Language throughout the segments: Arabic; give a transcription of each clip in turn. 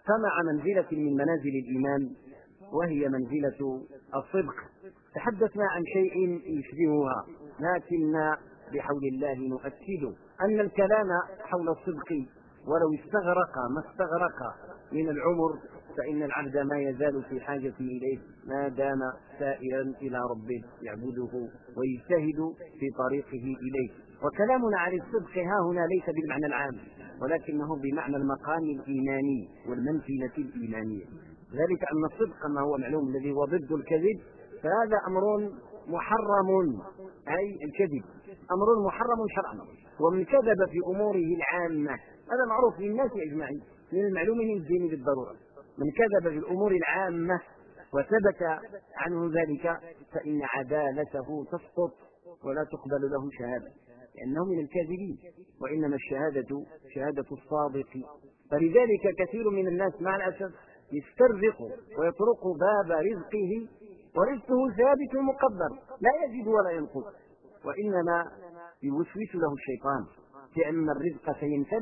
سمع منزلة من منازل الإيمان وهي منزلة الصدق. تحدثنا عن شيء يشبهها، لكن بحول الله نؤكد أن الكلام حول الصدق ولو استغرق ما استغرق من العمر فإن العبد ما يزال في حاجة إليه ما دام سائرا إلى ربه يعبده ويجتهد في طريقه إليه. وكلامنا عن الصدق ها هنا ليس بالمعنى العام، ولكنه بمعنى المقام الإيماني والمنزلة الإيمانية. ذلك أن الصدق ما هو معلوم الذي هو ضد الكذب، فهذا أمر محرم، أي الكذب أمر محرم شرعا. ومن كذب في أموره العامة، هذا معروف للناس أجمعين، من المعلوم من الدين بالضرورة، من كذب في الأمور العامة وثبت عنه ذلك فإن عدالته تسقط ولا تقبل له شهادة، لأنه من الكاذبين، وإنما الشهادة شهادة الصادق. فلذلك كثير من الناس مع الأسف يسترزق ويطرق باب رزقه ورزقه ثابت مقدر لا يزيد ولا ينقص، وإنما يوسوس له الشيطان لأن الرزق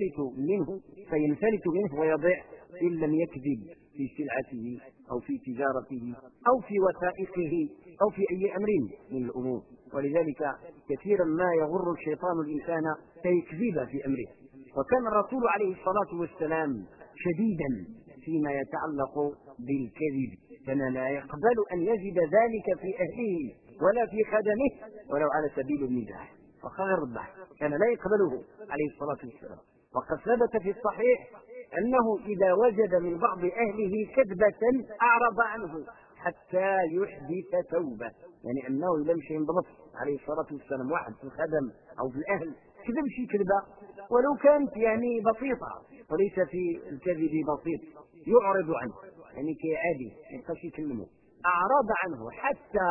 سينفلت منه ويضيع إن لم يكذب في سلعته أو في تجارته أو في وثائقه أو في أي أمر من الأمور. ولذلك كثيرا ما يغر الشيطان الإنسان فيكذب في أمره. وكان الرسول عليه الصلاة والسلام شديدا فيما يتعلق بالكذب، كان لا يقبل أن يجد ذلك في أهله ولا في خدمه ولو على سبيل المزاح وخير الضحك، كان لا يقبله عليه الصلاة والسلام. وقد ثبت في الصحيح أنه إذا وجد من بعض أهله كذبة أعرض عنه حتى يحدث توبة، يعني أنه لم ينضبط عليه الصلاة والسلام واحد في الخدم أو في الأهل كذب شيء كذبة ولو كانت يعني بسيطة، وليس في الكذب بسيط يعرض عنه، يعني كعادي يبقاش يكلمه، أعرض عنه حتى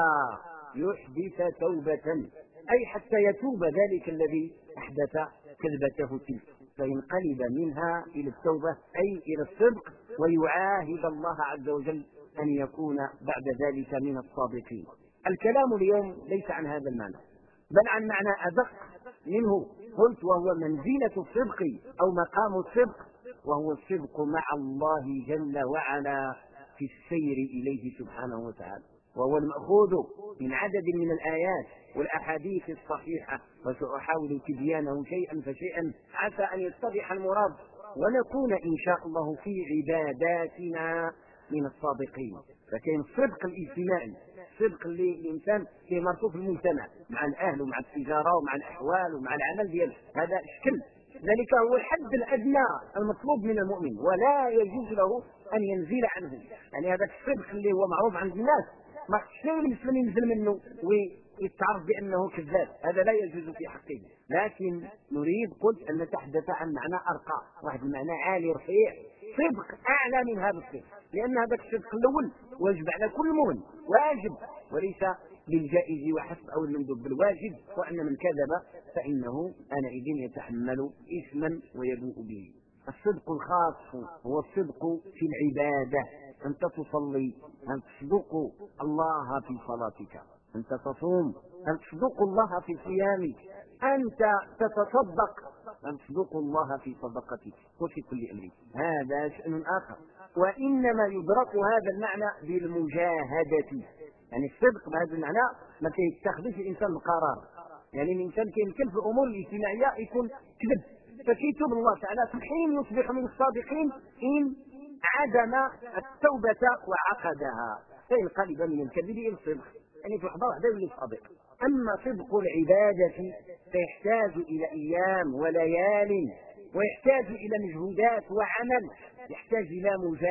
يحدث توبة، أي حتى يتوب ذلك الذي أحدث كذبته تلك، فينقلب منها إلى التوبة أي إلى الصدق، ويعاهد الله عز وجل أن يكون بعد ذلك من الصادقين. الكلام اليوم ليس عن هذا المعنى، بل عن معنى أدق منه، قلت وهو منزلة الصدق أو مقام الصدق، وهو الصدق مع الله جل وعلا في السير إليه سبحانه وتعالى، وهو المأخوذ من عدد من الآيات والأحاديث الصحيحة، وسأحاول تبيانه شيئا فشيئا عسى أن يتضح المراد ونكون إن شاء الله في عباداتنا من الصادقين. فكان الصدق الاجتماعي، الصدق اللي الإنسان فيه مرتبط في المجتمع مع الأهل ومع التجارة ومع الأحوال ومع العمل دياله، هذا شكل ذلك هو الحد الأدنى المطلوب من المؤمن، ولا يجوز له أن ينزل عنه. يعني هذا الصدق اللي هو معروف عند الناس ما شيء المسلم ينزل منه ويتعرف بأنه كذاب، هذا لا يجوز في حقه. لكن نريد قلت أن نتحدث عن معنى أرقى، واحد المعنى عالي رفيع، صدق أعلى من هذا الصدق، لأن هذا الصدق الأول واجب على كل مؤمن، واجب وليس بالجائز وحسب أو المندوب، بالواجب، وأن من كذب فإنه آنئذ يتحمل إثما ويبوء به. الصدق الخاص هو الصدق في العبادة، أنت تصلي أن تصدق الله في صلاتك، أنت تصوم أن تصدق الله في صيامك، أنت تتصدق أن تصدق الله في صدقتك وفي كل أمر، هذا شأن آخر. وإنما يدرك هذا المعنى بالمجاهدة، يعني الصدق بهذا المعنى ما يتخذش الإنسان القرار، يعني الإنسان يمكن في الأمور الاجتماعية يكون كذب، فكيتوب الله تعالى في حين يصبح من الصادقين إن عدم التوبة وعقدها، فينقلب من الكذب إلى الصدق، يعني في لحظة واحدة يولي صادق. أما صدق العبادة فيحتاج إلى أيام وليال، ويحتاج إلى مجهودات وعمل، يحتاج إلى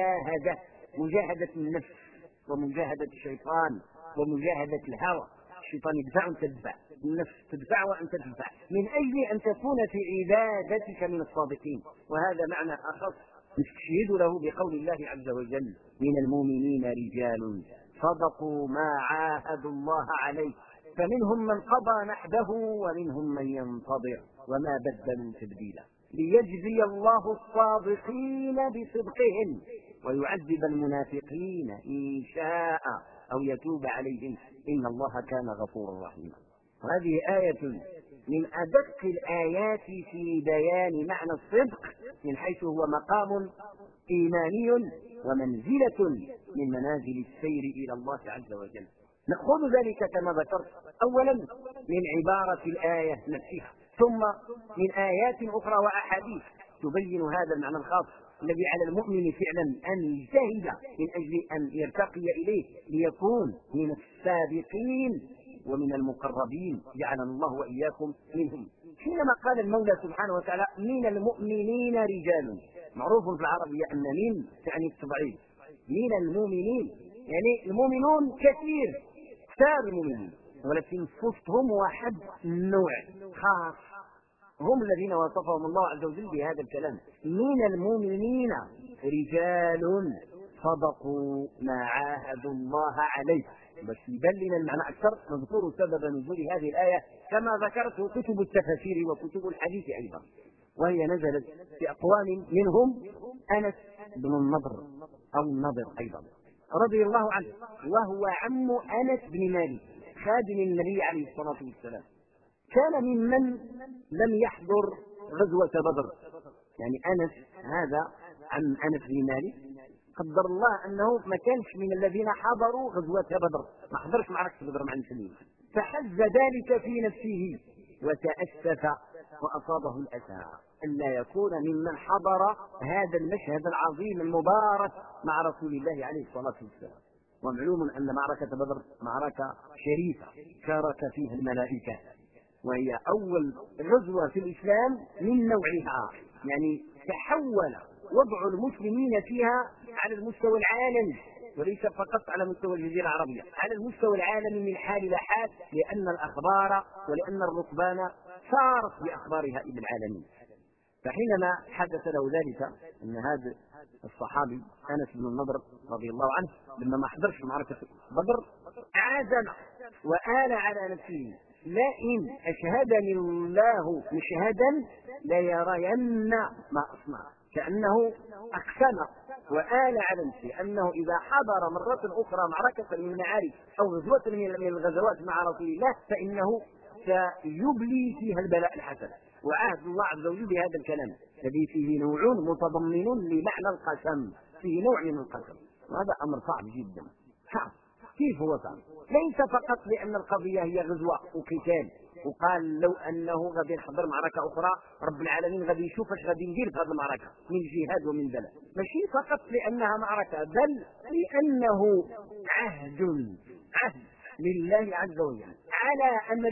مجاهدة النفس ومجاهدة الشيطان ومجاهدة الهوى. الشيطان يدفع وانت تدفع، النفس تدفع وانت تدفع، من أجل أن تكون في عبادتك من الصادقين. وهذا معنى أخص نستشهد له بقول الله عز وجل: من المؤمنين رجال صدقوا ما عاهدوا الله عليه فمنهم من قضى نحبه ومنهم من ينتظر وما بدلوا تبديلا ليجزي الله الصادقين بصدقهم ويعذب المنافقين إن شاء أو يتوب عليهم إن الله كان غفورا رحيما. وهذه آية من أدق الآيات في بيان معنى الصدق من حيث هو مقام إيماني ومنزلة من منازل السير إلى الله عز وجل. نأخذ ذلك كما ذكرت أولا من عبارة الآية نفسها، ثم من آيات أخرى وأحاديث تبين هذا المعنى الخاص الذي على المؤمن فعلا أن يجتهد من أجل أن يرتقي إليه ليكون من السابقين ومن المقربين، جعلنا الله وإياكم منهم. حينما قال المولى سبحانه وتعالى من المؤمنين رجال، معروف في العربية أن من تعني التبعيد، من المؤمنين يعني المؤمنون كثير المؤمنين، ولكن وسطهم واحد نوع خاص هم الذين وصفهم الله عز وجل بهذا الكلام، من المؤمنين رجال صدقوا ما عاهدوا الله عليه. بس يبين لنا المعنى أكثر نذكر سبب نزول هذه الآية كما ذكرته كتب التفاسير وكتب الحديث أيضا، وهي نزلت في أقوام منهم أنس بن النضر أو النضر أيضا رضي الله عنه، وهو عم أنس بن مالك خادم النبي عليه الصلاة والسلام، كان ممن لم يحضر غزوة بدر. يعني أنس هذا عن أنس بن مالك قدر الله أنه ما كانش من الذين حضروا غزوة بدر، ما حضرش معركة بدر مع المسلمين، فحز ذلك في نفسه وتأسف وأصابه الأسى ألا يكون ممن حضر هذا المشهد العظيم المبارك مع رسول الله عليه الصلاة والسلام. ومعلوم أن معركة بدر معركة شريفة شارك فيها الملائكة، وهي أول غزوة في الإسلام من نوعها، يعني تحول وضع المسلمين فيها على المستوى العالمي وليس فقط على مستوى الجزيرة العربية، على المستوى العالمي من حال إلى حال، لأن الأخبار ولأن الركبان سارت بأخبارها إلى العالمين. فحينما حدث له ذلك أن هذا الصحابي أنس بن النضر رضي الله عنه لما ما حضرش معركة بدر عزم وآل على نفسه لئن أشهدني الله مشهدا ليرين ما أصنع، كأنه أقسم وآل على نفسه أنه إذا حضر مرة أخرى معركة من المعارك أو غزوة من الغزوات مع رسول الله فإنه سيبلي فيها البلاء الحسن. وعهد الله عز وجل بهذا الكلام الذي فيه نوع متضمن لمعنى القسم، فيه نوع من القسم، وهذا أمر صعب جدا. صعب كيف هو صعب؟ ليس فقط لأن القضية هي غزوة وقتال وقال لو أنه غادي يحضر معركة أخرى رب العالمين غادي يشوف اش غادي ندير في هذه المعركة من جهاد ومن بلاء، ماشي فقط لأنها معركة بل لأنه عهد لله عز وجل على أمر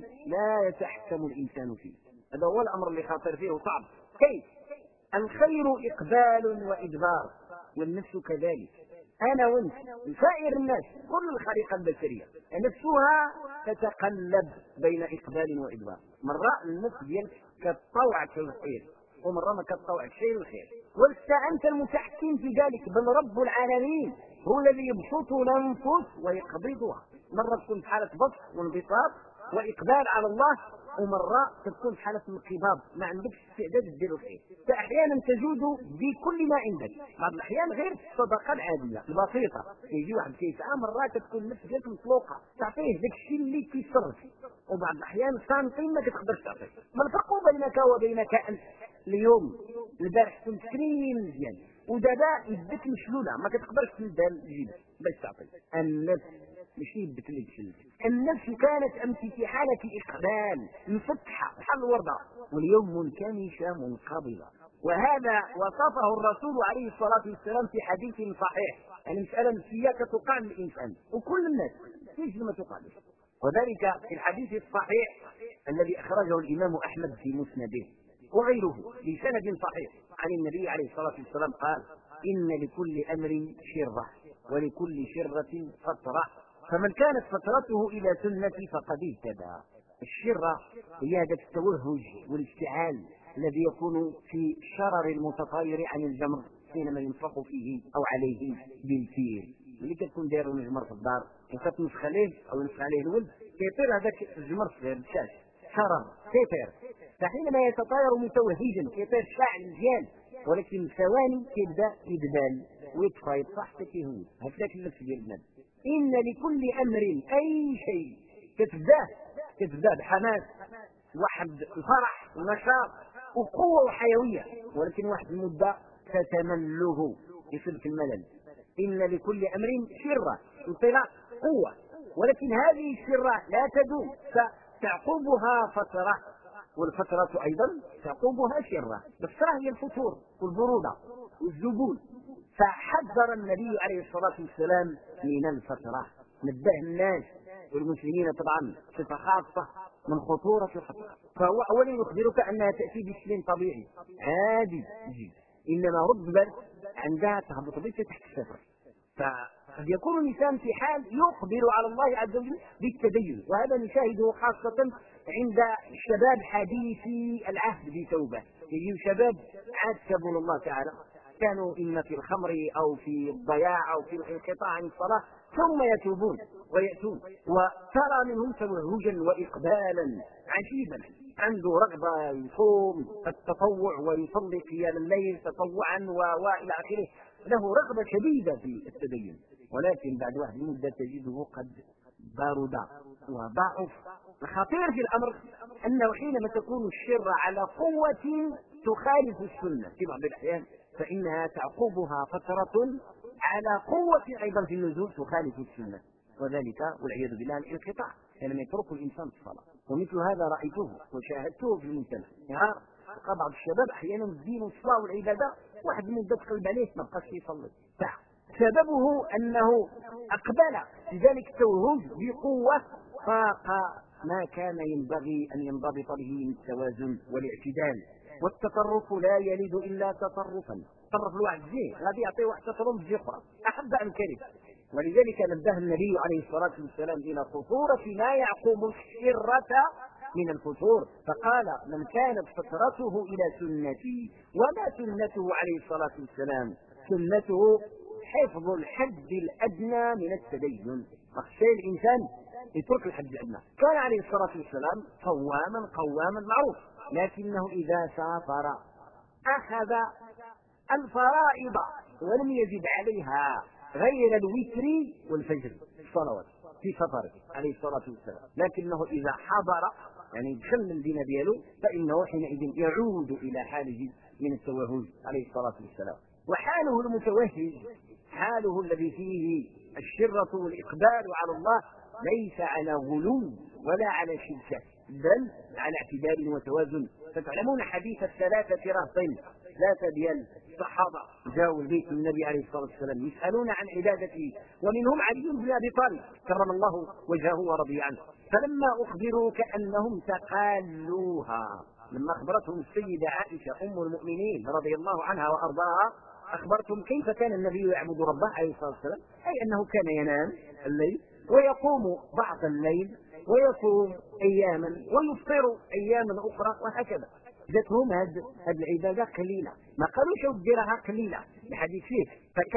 لا يتحكم الإنسان فيه. هذا هو الأمر اللي خاطر فيه وصعب. كيف؟ الخير إقبال وإدبار، والنفس كذلك. أنا وأنت سائر الناس كل الخليقة البشرية نفسها تتقلب بين إقبال وإدبار، مرة النفس ديالك كتطوعك في الخير ومرة ما كتطوعك شيء الخير، ولست أنت المتحكم في ذلك بل رب العالمين هو الذي يبسط الأنفس ويقبضها، مرة تكون في حالة بسط وانبساط وإقبال على الله، ومرة تكون حالة انقباض ما عندكش استعداد دير الخير. فأحيانا تجود بكل ما عندك، بعض الأحيان غير الصدقة العادية البسيطة، يجي واحد كيسعى مرات تكون النفس ديالك مطلوقة تعطيه داك الشيء اللي كيسرك، وبعض الأحيان سنتين ما تقدرش تعطيه. ما الفرق بينك وبينك أنت؟ اليوم البارح كنت كريم مزيان ودابا يدك مشلولة ما كتقدرش تمدها لجيبك باش تعطي. النفس ماشي يدك اللي تشلك، النفس كانت أمس في حالة إقبال مفتحة بحال الوردة واليوم منكمشة منقبضة، وهذا وصفه الرسول عليه الصلاة والسلام في حديث صحيح. يعني مسألة نفسية كتقع للإنسان وكل الناس فيش ما تقعش، وذلك في الحديث الصحيح الذي أخرجه الإمام أحمد في مسنده وغيره بسند صحيح عن النبي عليه الصلاة والسلام قال إن لكل أمر شرة ولكل شرة فترة، فمن كانت فترته إلى سنتي فقد اهتدى. الشرة هي هذا التوهج والاشتعال الذي يكون في الشرر المتطاير عن الجمر حينما ينفخ فيه أو عليه بالفيل، اللي كتكون داير المجمر في الدار وكتنفخ عليه أو ينفخ عليه الولد كيطير هذاك الجمر صغير الشاش شرر كيطير، فحينما يتطاير متوهجا كيطير شاعل مزيان، ولكن ثواني كيبدا يدبال ويطفى يطفح حتى كيهود. هكذاك النفس ديال البنات إن لكل أمر أي شيء كتبداه بحماس واحد الفرح ونشاط وقوة وحيوية، ولكن واحد المدة تتمله يصيبك الملل. إن لكل أمر شرة، انطلاق قوة، ولكن هذه الشرة لا تدوم، فتعقبها فترة، والفترة أيضا تعقبها شرة. الفترة هي الفتور والبرودة والذبول، فحذر النبي عليه الصلاة والسلام من الفترة، نبه الناس والمسلمين طبعا بصفة خاصة من خطورة الفترة. فهو أولا يخبرك أنها تأتي بشكل طبيعي عادي جدا، إنما رتبة عندها تهبط بك تحت الصفر. فقد يكون الإنسان في حال يقبل على الله عز وجل بالتدين، وهذا نشاهده خاصة عند الشباب حديثي العهد بتوبة. يجي شباب عاد تابوا الله تعالى، كانوا إما في الخمر أو في الضياع أو في الانقطاع عن الصلاة، ثم يتوبون ويأتون، وترى منهم توهجا وإقبالا عجيبا، عنده رغبة يصوم التطوع ويصلي قيام الليل تطوعا وإلى آخره، له رغبة شديدة في التدين، ولكن بعد واحد المدة تجده قد بارد وضعف. الخطير في الأمر أنه حينما تكون الشر على قوة تخالف السنة في بعض الأحيان، فإنها تعقبها فترة على قوة أيضا في النزول تخالف السنة، وذلك والعياذ بالله الانقطاع، لم يترك الإنسان الصلاة. ومثل هذا رأيته وشاهدته في المجتمع. تلقى بعض الشباب أحيانا الدين والصلاة والعبادة واحد المدة تقلب عليه ما بقاش يصلي، سببه أنه أقبل في ذلك التوهج بقوة فاق ما كان ينبغي أن ينضبط به من التوازن والاعتدال. والتطرف لا يلد إلا تطرفا، تطرف الواحد زين غادي يعطي واحد تطرف زي أخرى أحب أن كرم. ولذلك نبه النبي عليه الصلاة والسلام إلى خطورة ما يعقب الشرة من الفتور، فقال: من كانت فترته إلى سنتي، وما سنته عليه الصلاة والسلام؟ سنته حفظ الحد الأدنى من التدين، فخشى الإنسان يترك الحد الأدنى. كان عليه الصلاة والسلام قواما معروف، لكنه إذا سافر أخذ الفرائض ولم يزد عليها غير الوتر والفجر الصلوات في سفره عليه الصلاة والسلام، لكنه إذا حضر يعني دخل المدينة دياله فإنه حينئذ يعود إلى حاله من التوهج عليه الصلاة والسلام. وحاله المتوهج حاله الذي فيه الشرة والإقبال على الله ليس على غلو ولا على شدة، بل على اعتدال وتوازن. فتعلمون حديث الثلاثة رهطين، ثلاثة ديال الصحابة جاءوا البيت النبي عليه الصلاة والسلام يسألون عن عبادته، ومنهم علي بن أبي طالب كرم الله وجهه ورضي عنه. فلما أخبروا كأنهم تقالوها، لما أخبرتهم السيدة عائشة أم المؤمنين رضي الله عنها وأرضاها، أخبرتم كيف كان النبي يعبد ربه عليه الصلاة والسلام، أي أنه كان ينام الليل ويقوم بعض الليل ويصوم أياما ويفطر أياما أخرى وهكذا. جاتهم هذه العبادة قليلة، ما قالوش ديرها قليلة الحديث فيه،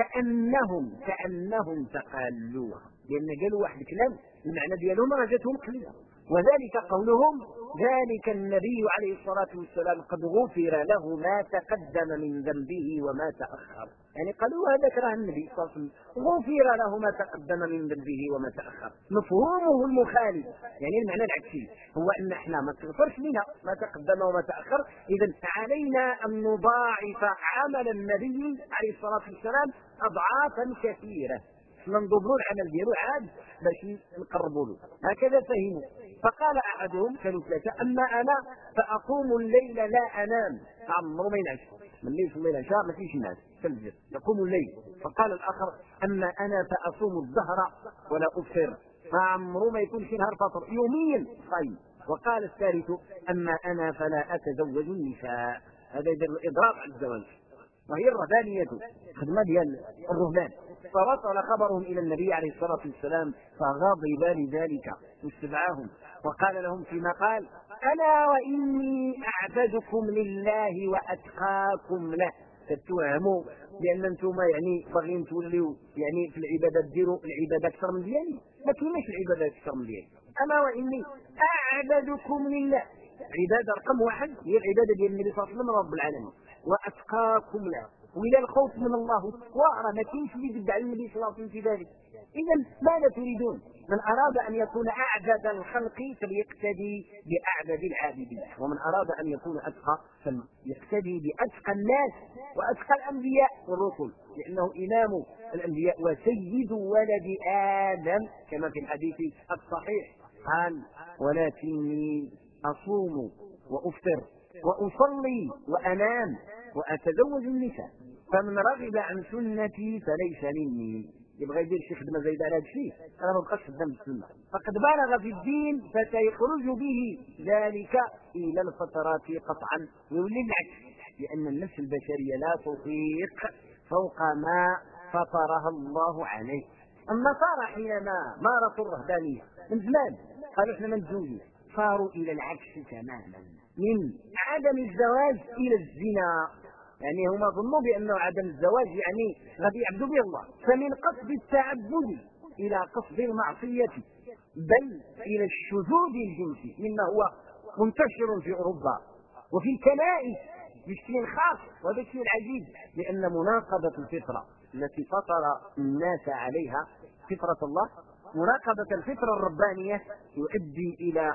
كأنهم تقالوها، لأن قالوا واحد الكلام المعنى ديالهم راه جاتهم قليلة. وذلك قولهم: ذلك النبي عليه الصلاة والسلام قد غفر له ما تقدم من ذنبه وما تأخر. يعني قالوا هذا كره النبي صلى الله عليه وسلم غفر له ما تقدم من ذنبه وما تأخر. مفهومه المخالف، يعني المعنى العكسي هو أن احنا ما تغفرش لنا ما تقدم وما تأخر، إذا علينا أن نضاعف عمل النبي عليه الصلاة والسلام أضعافا كثيرة، ننظروا العمل ديالو عاد باش نقربوا له، هكذا فهموا. فقال أحدهم، كانوا ثلاثة: أما أنا فأقوم الليل لا أنام، عمرو ما ينعس من الليل يصلي العشاء ما فيش ناس تنزل يقوم الليل. فقال الآخر: أما أنا فأصوم الظهر ولا أفطر، فعمرو ما يكون في نهار فطر يوميا صيام. وقال الثالث: أما أنا فلا أتزوج النساء، هذا يدل الإضراب عن الزواج، وهي الرهبانية خدمة ديال الرهبان. فوصل خبرهم إلى النبي عليه الصلاة والسلام فغضب لذلك واستدعاهم وقال لهم فيما قال: أنا وإني أعبدكم لله وأتقاكم له. تتوهموا بأن أنتم يعني باغيين توليوا يعني في العبادة ديروا العبادة أكثر من ديالي، ما كايناش العبادة أكثر من ديالي. أنا وإني أعبدكم لله، عبادة رقم واحد هي العبادة ديال النبي صلى الله عليه وسلم رب العالمين، وأتقاكم له والى الخوف من الله والتقوى راه ما كاينش اللي يدعي النبي صلى الله عليه وسلم في ذلك. اذا ماذا تريدون؟ من اراد ان يكون اعبد الخلق فليقتدي باعبد العابدين، ومن اراد ان يكون اتقى فليقتدي باتقى الناس واتقى الانبياء والرسل، لانه امام الانبياء وسيد ولد ادم كما في الحديث الصحيح قال: ولكني اصوم وافطر واصلي وانام واتزوج النساء فمن رغب عن سنتي فليس مني. يبغى يدير شي خدمه زايده على هذا الشيء انا ما بقاش خدام بالسنه، فقد بالغ في الدين فسيخرج به ذلك الى الفترات قطعا ويولي العكس، لان النفس البشريه لا تطيق فوق ما فطرها الله عليه. النصارى حينما مارسوا الرهبانيه من زمان قالوا احنا ما نتزوجوش، صاروا الى العكس تماما، من عدم الزواج الى الزنا، يعني هما ظنوا بانه عدم الزواج يعني غادي يعبدوا به الله، فمن قصد التعبد الى قصد المعصيه بل الى الشذوذ الجنسي مما هو منتشر في اوروبا وفي الكنائس بشكل خاص. وهذا الشيء العجيب، لان مناقضه الفطره التي فطر الناس عليها فطره الله، مناقضه الفطره الربانيه يؤدي الى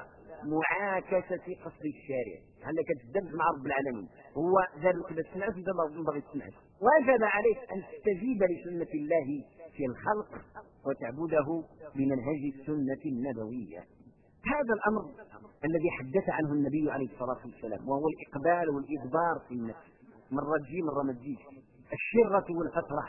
معاكسه قصد الشارع. هل كتدب مع رب العالمين هو ذلك باش تسمعه اذا ما بغيت تسمعه، واجب عليك ان تستجيب لسنه الله في الخلق وتعبده بمنهج السنه النبويه. هذا الامر الذي حدث عنه النبي عليه الصلاه والسلام، وهو الاقبال والادبار في النفس، مره تجي مره ما تجيش، الشره والفتره،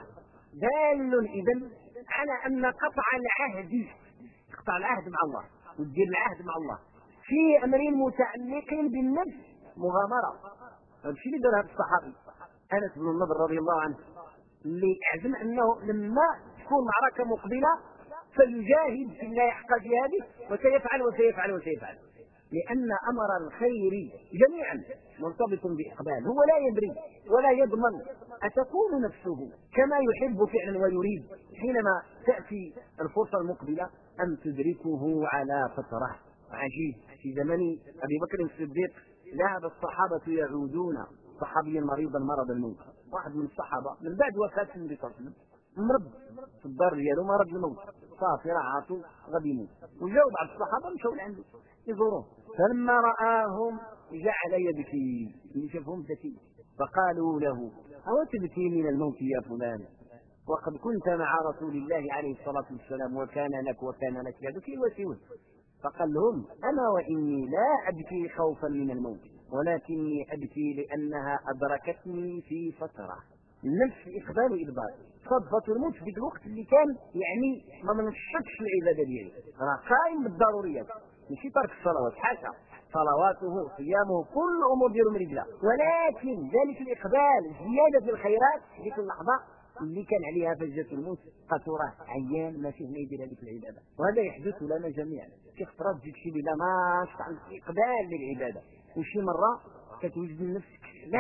دال اذا على ان قطع العهد، تقطع العهد مع الله وتدير العهد مع الله في امر متعلق بالنفس مغامره. هذا الشيء اللي دار هذا الصحابي انس بن النضر رضي الله عنه، اللي اعزم انه لما تكون معركه مقبله فليجاهد في الله حق جهاده وسيفعل وسيفعل وسيفعل، لان امر الخير جميعا مرتبط باقبال. هو لا يدري ولا يضمن اتكون نفسه كما يحب فعلا ويريد حينما تاتي الفرصه المقبله ام تدركه على فتره. عجيب، في زمن ابي بكر الصديق ذهب الصحابه يعودون صحابيا مريضا مرض الموت، واحد من الصحابه من بعد وفاه النبي صلى الله عليه وسلم مرض في الدار ديالو مرض الموت صافي راه عاطو غادي يموت، وجاو بعض الصحابه مشاو لعنده يزوروه، فلما راهم جعل يبكي، اللي شافهم بكي، فقالوا له: أو تبكي من الموت يا فلان وقد كنت مع رسول الله عليه الصلاه والسلام وكان لك يبكي وسوى. فقال لهم: أنا وإني لا أبكي خوفا من الموت ولكني أبكي لأنها أدركتني في فترة. النفس إقبال وإدبار، صدفة الموت في الوقت اللي كان يعني ما منشطش العبادة ديالو، راه قائم بالضروريات ماشي ترك الصلوات، حاشا، صلواته صيامه كل أمور ديالو من رجله، ولكن ذلك الإقبال زيادة في الخيرات في ديك اللحظة اللي كان عليها فجة الموت قطره عيان ما فيه ما يدير هذيك العباده. وهذا يحدث لنا جميعا في فترات تجي شي بلا ما عن اقبال للعباده، وشي مره كتوجد نفسك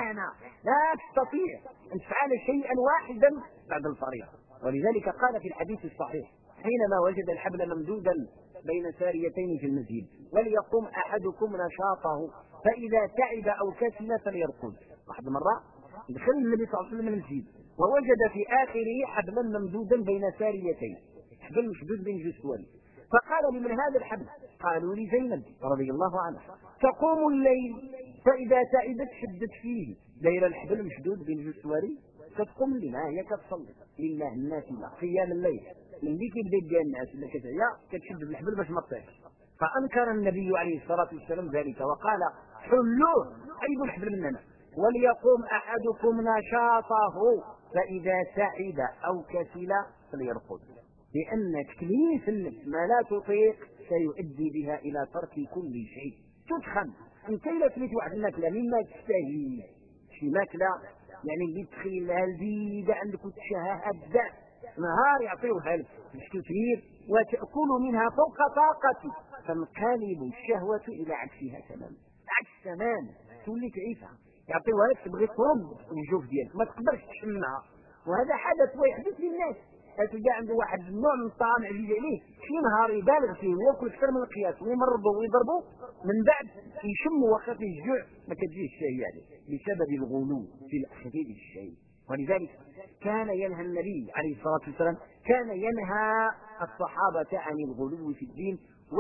لا تستطيع ان تفعل شيئا واحدا بعد الفريضه. ولذلك قال في الحديث الصحيح حينما وجد الحبل ممدودا بين ساريتين في المسجد: وليقوم احدكم نشاطه فاذا تعب او كسل فليرقد. واحد مره دخل النبي صلى الله عليه وسلم المسجد ووجد في آخره حبلا ممدودا بين ساريتين، حبل مشدود بين جسور، فقال: لمن هذا الحبل؟ قالوا: لزينب رضي الله عنها، تقوم الليل فإذا تعبت شدت فيه، داير الحبل مشدود بين جسور كتقوم لنا هي كتصلي لله النافلة قيام الليل، ملي كيبدا يدير الناس اللي كتعيا كتشد بالحبل باش ما تطيحش. فأنكر النبي عليه الصلاة والسلام ذلك وقال: حلوه، عيبوا الحبل مننا، وليقوم أحدكم نشاطه فإذا تعب أو كسل فليرقد، لأن تكليف النفس ما لا تطيق سيؤدي بها إلى ترك كل شيء. تدخل أنت إلى تريد واحد الماكلة مما تستهي، شي ماكلة يعني اللي تخيل لها البيدة عندك وتشهاها بزاف، نهار يعطيوها لك بشكل كبير وتأكل منها فوق طاقتك، تنقلب الشهوة إلى عكسها تماما، عكس تماما، تولي تعيسها، يعطيوها لك تبغي ترد الجوف ديالك ما تقدرش تشمها. وهذا حدث ويحدث للناس، تلقى عنده واحد النوع من الطعام عزيز عليه شي نهار يبالغ فيه وياكل اكثر من القياس ويمرضوا ويضربوا، من بعد يشم وقت الجوع ما كتجيش الشهية عليه بسبب الغلو في الاخذ بالشيء. ولذلك كان ينهى النبي عليه الصلاة والسلام كان ينهى الصحابة عن الغلو في الدين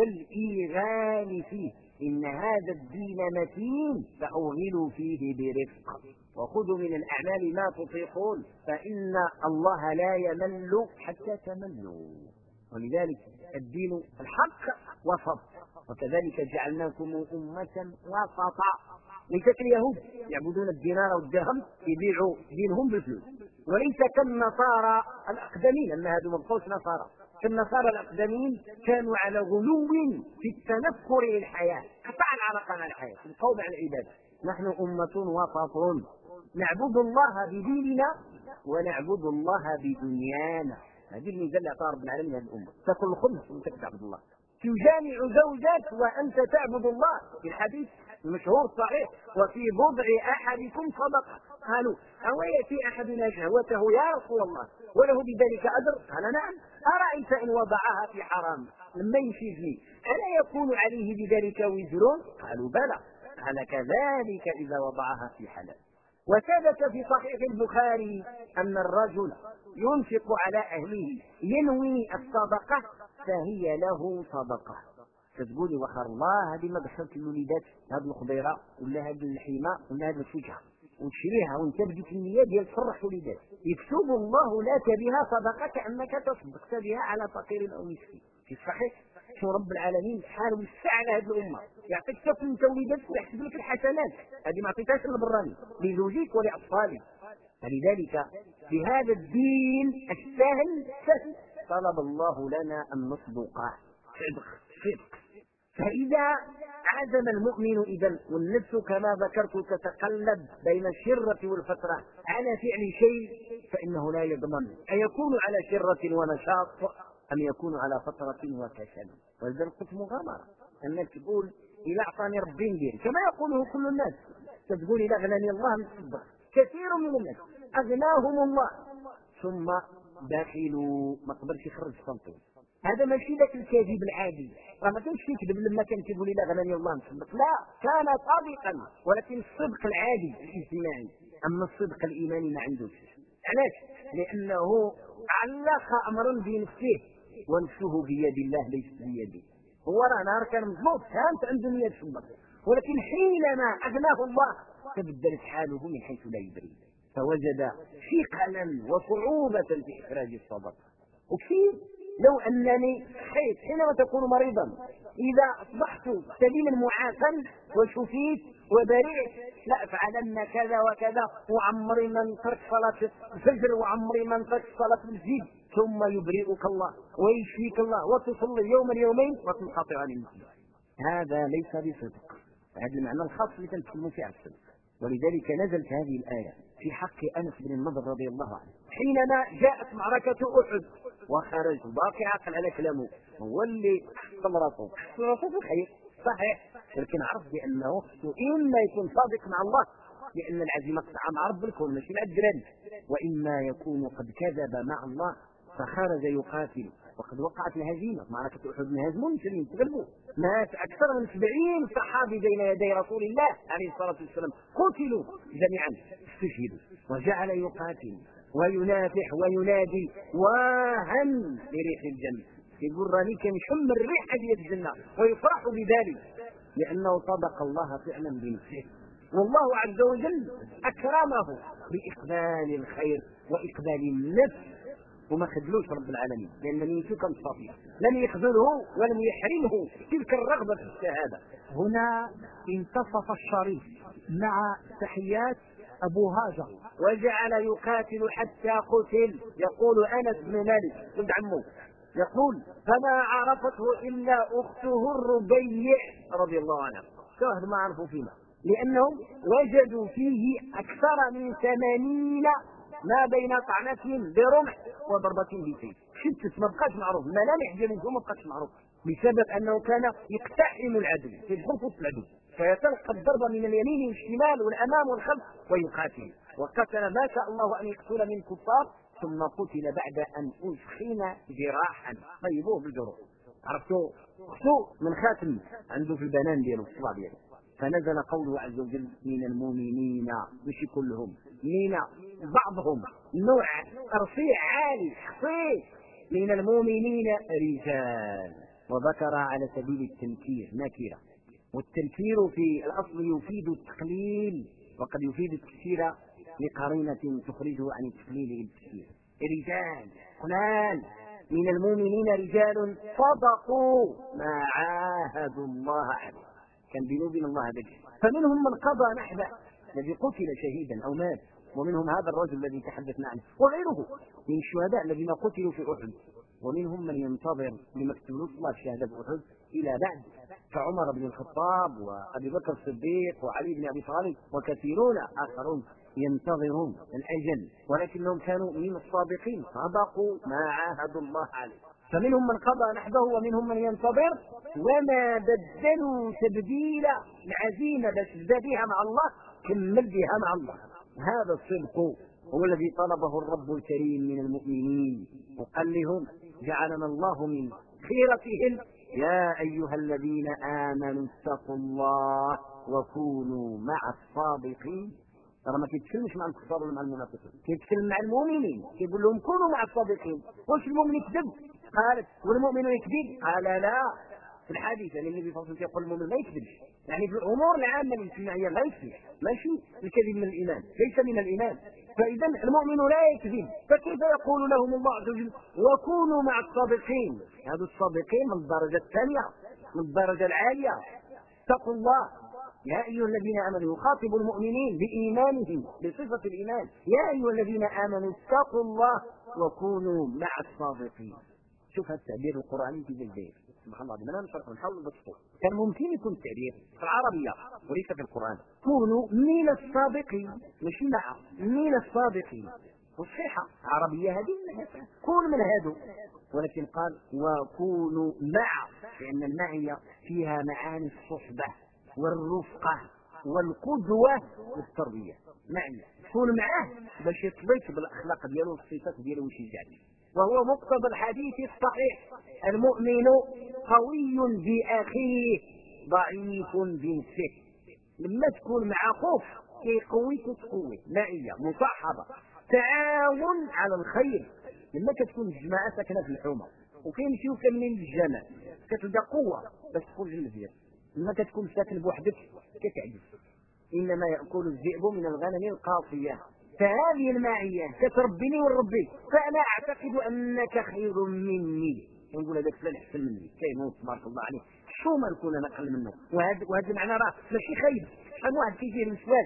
والإيغال فيه. إن هذا الدين متين فأوغلوا فيه برفق وخذوا من الأعمال ما تطيقون فإن الله لا يمل حتى تملوا. ولذلك الدين الحق وسط، وكذلك جعلناكم أمة وسطا. ليست اليهود يعبدون الدينار والدرهم يبيعوا دينهم بالفلوس، وليس كالنصارى الأقدمين، أن هذو مبقوش نصارى. كالنصارى الأقدمين كانوا على غلو في التنكر للحياة، قطع العلاقة مع الحياة، القوم على العبادة. نحن أمة وسط نعبد الله بديننا ونعبد الله بدنيانا. هذه الميزة اللي أعطاها رب العالمين هذه الأمة. تاكل الخبز وأنت تعبد الله، تجامع زوجك وأنت تعبد الله، في الحديث المشهور الصحيح وفي بضع أحدكم صدقة. قالوا أو يأتي أحدنا شهوته يا رسول الله وله بذلك أجر؟ قال نعم. أرأيت إن وضعها في حرام لما يشيزني ألا يكون عليه بذلك وزر؟ قالوا بلى. قال كذلك إذا وضعها في حلال. وثبت في صحيح البخاري أن الرجل ينفق على أهله ينوي الصدقة فهي له صدقة. تقولي وخر الله هذه ما دخلت الوليدات هذه الخضيره ولا هذه اللحيمه ولا هذه الفجعه وتشريها وانت بديت النيه ديال تفرح وليدات، يكتب الله لك بها صدقه كانك تصدقت بها على فقير او مسكين. في الصحيح شو رب العالمين سبحانه وتعالى على هذه الامه يعطيك تاكل انت وليدات ويحسب لك الحسنات، هذه ما عطيتهاش للبراني لزوجك ولاطفالك. فلذلك في هذا الدين السهل طلب الله لنا ان نصدق صدق. فإذا عزم المؤمن إذن والنفس كما ذكرت تتقلب بين الشرة والفترة على فعل شيء فإنه لا يضمن أيكون على شرة ونشاط أم يكون على فترة وكسل. ولذلك قلت مغامرة أنك تقول إذا أعطاني ربي ندير كما يقوله كل الناس. تقول إذا أغناني الله نصدق. كثير من الناس أغناهم الله ثم داخلوا ما قدرش يخرج صمته. هذا ماشي ذاك الكذب العادي، راه ما كانش يكذب لما كان كيقول لي لا غناني الله نصدق، لا كان صادقا، ولكن الصدق العادي الاجتماعي. اما الصدق الايماني ما عندوش. علاش؟ لانه علق امرا بنفسه ونفسه بيد الله ليست بيده. هو راه نهار كان مضبوط كانت عنده نيه الصدق، ولكن حينما اغناه الله تبدلت حاله من حيث لا يدري، فوجد ثقلا وصعوبه في اخراج الصدقه. وكيف لو أنني خيط حينما تكون مريضا إذا أصبحت سليما معافا وشفيت وبرئت لأفعلن كذا وكذا وعمري من ترك صلاة الفجر وعمري من ترك صلاة المسجد، ثم يبرئك الله ويشفيك الله وتصلي يوما يومين وتنقطع عن المسجد. هذا ليس بصدق. هذا المعنى الخاص اللي تنتكلم فيه عن الصدق. ولذلك نزلت هذه الآية في حق أنس بن النضر رضي الله عنه حينما جاءت معركة أحد وخرج باقي عقل على كلامه، هو اللي حصل راسه في الخير صحيح، لكن عرف بأنه إما يكون صادق مع الله لأن العزيمة قطعة مع رب الكون ماشي مع الدراري، وإما يكون قد كذب مع الله فخرج يقاتل. وقد وقعت الهزيمة معركة أحد، انهزموا المسلمين تغلبوا، مات أكثر من 70 صحابي بين يدي رسول الله عليه الصلاة والسلام، قتلوا جميعا استشهدوا. وجعل يقاتل وينافح وينادي واهن بريح الجنة، يقول راني كنشم الريحة ديال الجنة ويفرح بذلك لأنه صدق الله فعلا بنفسه. والله عز وجل أكرمه بإقبال الخير وإقبال النفس وما خذلوش رب العالمين لأن نيته كانت صافية، لم يخذله ولم يحرمه تلك الرغبة في الشهادة. هنا انتصف الشريف مع تحيات أبو هاجر وجعل يقاتل حتى قتل. يقول أنس بن مالك ولد عمه يقول فما عرفته إلا أخته الربيع رضي الله عنها. شاهد ما عرفوا فيما لأنهم وجدوا فيه أكثر من 80 ما بين طعنة برمح وضربة بسيف. شتت ما بقاش معروف، ملامح ديال الجو ما بقاش معروف بسبب أنه كان يقتحم العدو في الخلف العدو فيتلقى الضربة من اليمين والشمال والأمام والخلف ويقاتل. وقتل ما شاء الله أن يقتل من كفار ثم قتل بعد أن أسخن جراحا طيبوه بالجروح. عرفتوا اختو من خاتم عنده في البنان ديالو في الصباع ديالو. فنزل قوله عز وجل من المؤمنين مش كلهم مين بعضهم نوع رفيع عالي خفيف من المؤمنين رجال، وذكر على سبيل التنكير نكره، والتنكير في الأصل يفيد التقليل وقد يفيد التكسير لقرينة تخرجه عن التقليل إلى التكسير. رجال قلال من المؤمنين رجال صدقوا ما عاهدوا الله عليه، كان بينه وبين الله هذا الشيء، فمنهم من قضى نحبه الذي قتل شهيدا أو مات، ومنهم هذا الرجل الذي تحدثنا عنه وغيره من الشهداء الذين قتلوا في أحد، ومنهم من ينتظر لمكتوب الله الشهادة بأحد إلى بعد كعمر بن الخطاب وأبي بكر الصديق وعلي بن أبي طالب وكثيرون آخرون ينتظرون الأجل، ولكنهم كانوا من الصادقين صدقوا ما عاهدوا الله عليه، فمنهم من قضى نحبه ومنهم من ينتظر وما بدلوا تبديلا. العزيمة باش تبدا بها مع الله كمل بها مع الله. هذا الصدق هو الذي طلبه الرب الكريم من المؤمنين، وقال لهم جعلنا الله من خيرتهم يا أيها الذين آمنوا اتقوا الله وكونوا مع الصادقين. ترى ما كيتكلمش مع الكفار ولا مع المنافقين، كيتكلم مع المؤمنين، كيقول لهم كونوا مع الصادقين. واش المؤمن يكذب؟ قالت والمؤمن يكذب؟ قال لا. في الحديث يعني النبي صلى الله عليه وسلم يقول المؤمن ما يكذبش، يعني في الامور العامه الاجتماعيه لا يكذب، ماشي الكذب من الايمان، ليس من الايمان. فاذا المؤمن لا يكذب، فكيف يقول لهم الله عز وجل وكونوا مع الصادقين؟ هذا الصادقين من الدرجه الثانيه، من الدرجه العاليه. اتقوا الله يا أيها الذين آمنوا، يخاطب المؤمنين بإيمانهم بصفة الإيمان، يا أيها الذين آمنوا اتقوا الله وكونوا مع الصادقين. شوف هذا التعبير القرآني في البيت سبحان الله، أنا نشرح نحاول نبسطه. كان ممكن يكون التعبير في العربية وليس في القرآن كونوا من الصادقين، مش مع من الصادقين، والصحة عربية هذه كون من هذا، ولكن قال وكونوا مع، لأن المعية فيها معاني الصحبة والرفقة والقدوة والتربية. معنى كون معه باش يطبق بالأخلاق ديالو والصفات ديالو ويشجعك، وهو مقتضى الحديث الصحيح المؤمن قوي بأخيه ضعيف بنفسه. لما تكون مع اخوك كيقويك وتقوي، معية مصاحبة تعاون على الخير. لما كتكون الجماعة ساكنة في الحومة وكيمشيو كاملين للجامع كتلقى قوة باش تخرج للمزيان. لما كتكون ساكن بوحدك كتعجز، انما ياكل الذئب من الغنم القاصيه. فهذه المعيه كتربني ونربيك، فانا اعتقد انك خير مني، نقول هذاك فلان احسن مني كيموت تبارك الله عليه، شو ما نكون انا اقل منه. وهذا المعنى راه ماشي خايب. شحال واحد كيجي الوسواس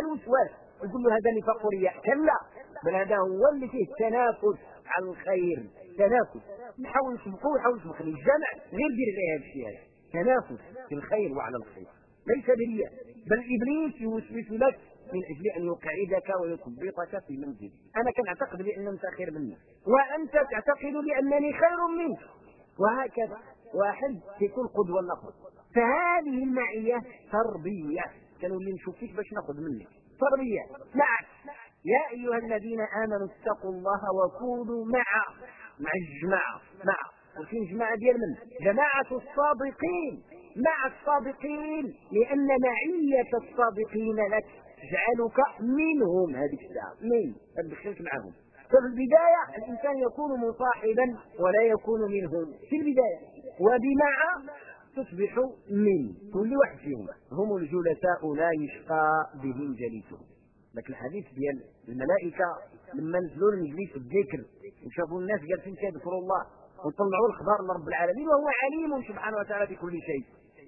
يقول له هذا نفاق ورياء، كلا بل هذا هو اللي فيه التنافس على الخير، تنافس نحاول نسبقوا ونحاول نسبق الجمع غير دير عليه هذا الشيء، هذا تنافس في الخير وعلى الخير ليس برياء. بل ابليس يوسوس لك من اجل ان يقعدك ويثبطك في منزل. انا كان اعتقد بان انت خير مني وانت تعتقد بانني خير منك، وهكذا واحد يكون قدوه الاخر. فهذه المعيه تربيه، كانوا اللي نشوف فيك باش ناخذ منك تربيه معك. يا ايها الذين امنوا اتقوا الله وكونوا مع الجماعه، وفين جماعة ديال من؟ جماعة الصادقين، مع الصادقين، لأن معية الصادقين لك تجعلك منهم. هذه الساعة من تدخلك معهم. ففي البداية الإنسان يكون مصاحبا ولا يكون منهم في البداية، وبمع تصبح من كل واحد فيهم. هم الجلساء لا يشقى بهم جليسهم. لكن الحديث ديال الملائكة لما نزلوا المجلس الذكر وشافوا الناس جالسين كيذكروا الله وطلعوا الخبر لرب العالمين وهو عليم سبحانه وتعالى بكل شيء.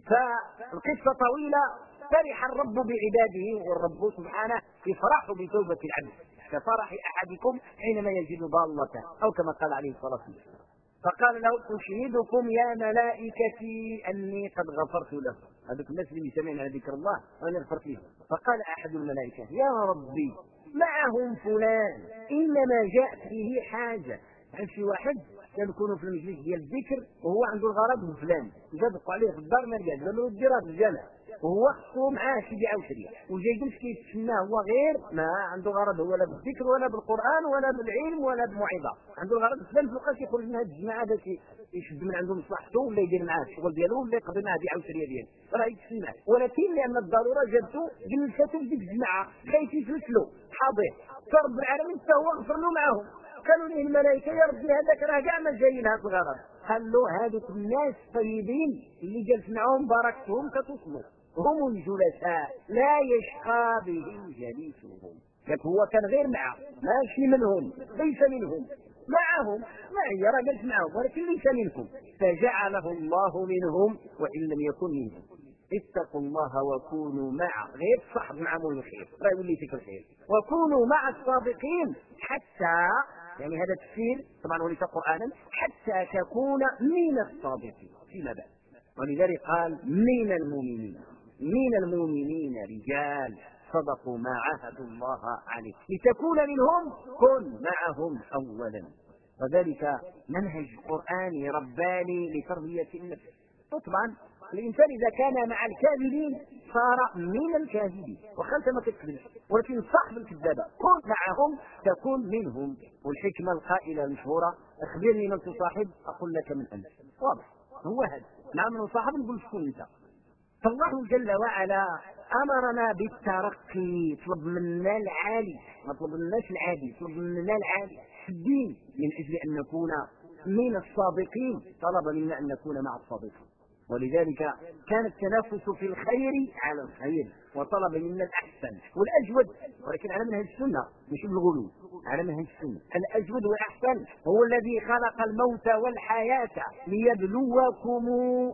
فالقصة طويلة، فرح الرب بعباده، والرب سبحانه يفرح بتوبة العبد كفرح أحدكم حينما يجد ضالته، أو كما قال عليه الصلاة والسلام. فقال له أشهدكم يا ملائكتي أني قد غفرت له. هذوك الناس اللي سمعنا على ذكر الله وأنا غفرت له. فقال أحد الملائكة يا ربي معهم فلان إنما جاءت به حاجة شي واحد كنكونوا في المجلس ديال الذكر وهو عنده الغرض فلان جابوا عليه في الدار ما لقاش قال له دير هذا الجامع وهو خصو معاه شي بيع وشريه وجاي يجلس كيتسناه هو غير ما عنده غرض هو لا بالذكر ولا بالقران ولا بالعلم ولا بالموعظه عنده الغرض فلان فوقاش يخرج من هذه الجماعه باش يشد من عندهم مصلحته ولا يدير معاه الشغل ديالو ولا يقضي معاه بيع وشريه ديالو راه يتسنى ولكن لان الضروره جابته جلسته في ديك الجماعه خايف يفلس له حاضر فرب العالمين حتى هو غفر له معاهم قالوا ليه الملائكه يا ربي هذاك راه كاع ما جاي لهذا الغرض قال له هذوك الناس الطيبين اللي جالس معاهم بركتهم كتصموا هم الجلساء لا يشقى بهم جليسهم لك هو كان غير معه ماشي منهم ليس منهم معهم معي راه جالس معهم ولكن ليس منهم فجعله الله منهم وان لم يكن منهم اتقوا الله وكونوا مع غير صحب مع مول الخير راه يولي فيك الخير وكونوا مع الصادقين حتى يعني هذا التفسير طبعا وليس قرانا حتى تكون من الصادقين فيما بعد ولذلك قال من المؤمنين رجال صدقوا ما عاهدوا الله عليه لتكون منهم كن معهم اولا وذلك منهج قرآني رباني لتربية النفس طبعا الإنسان إذا كان مع الكاذبين صار من الكاذبين وخلت ما تكذبش ولكن صاحب الكذابة كن معهم تكون منهم والحكمة القائلة المشهورة أخبرني من تصاحب أقول لك من أنت واضح هو هذا مع من صاحب نقول شكون أنت فالله جل وعلا أمرنا بالترقي طلب منا العالي ما طلب مناش العادي طلب منا العالي في الدين من أجل أن نكون من الصادقين طلب منا أن نكون مع الصادقين ولذلك كان التنافس في الخير على الخير وطلب منا الأحسن والأجود ولكن على منهج السنة مش بالغلو على منهج السنة الأجود والأحسن هو الذي خلق الموت والحياة ليبلوكم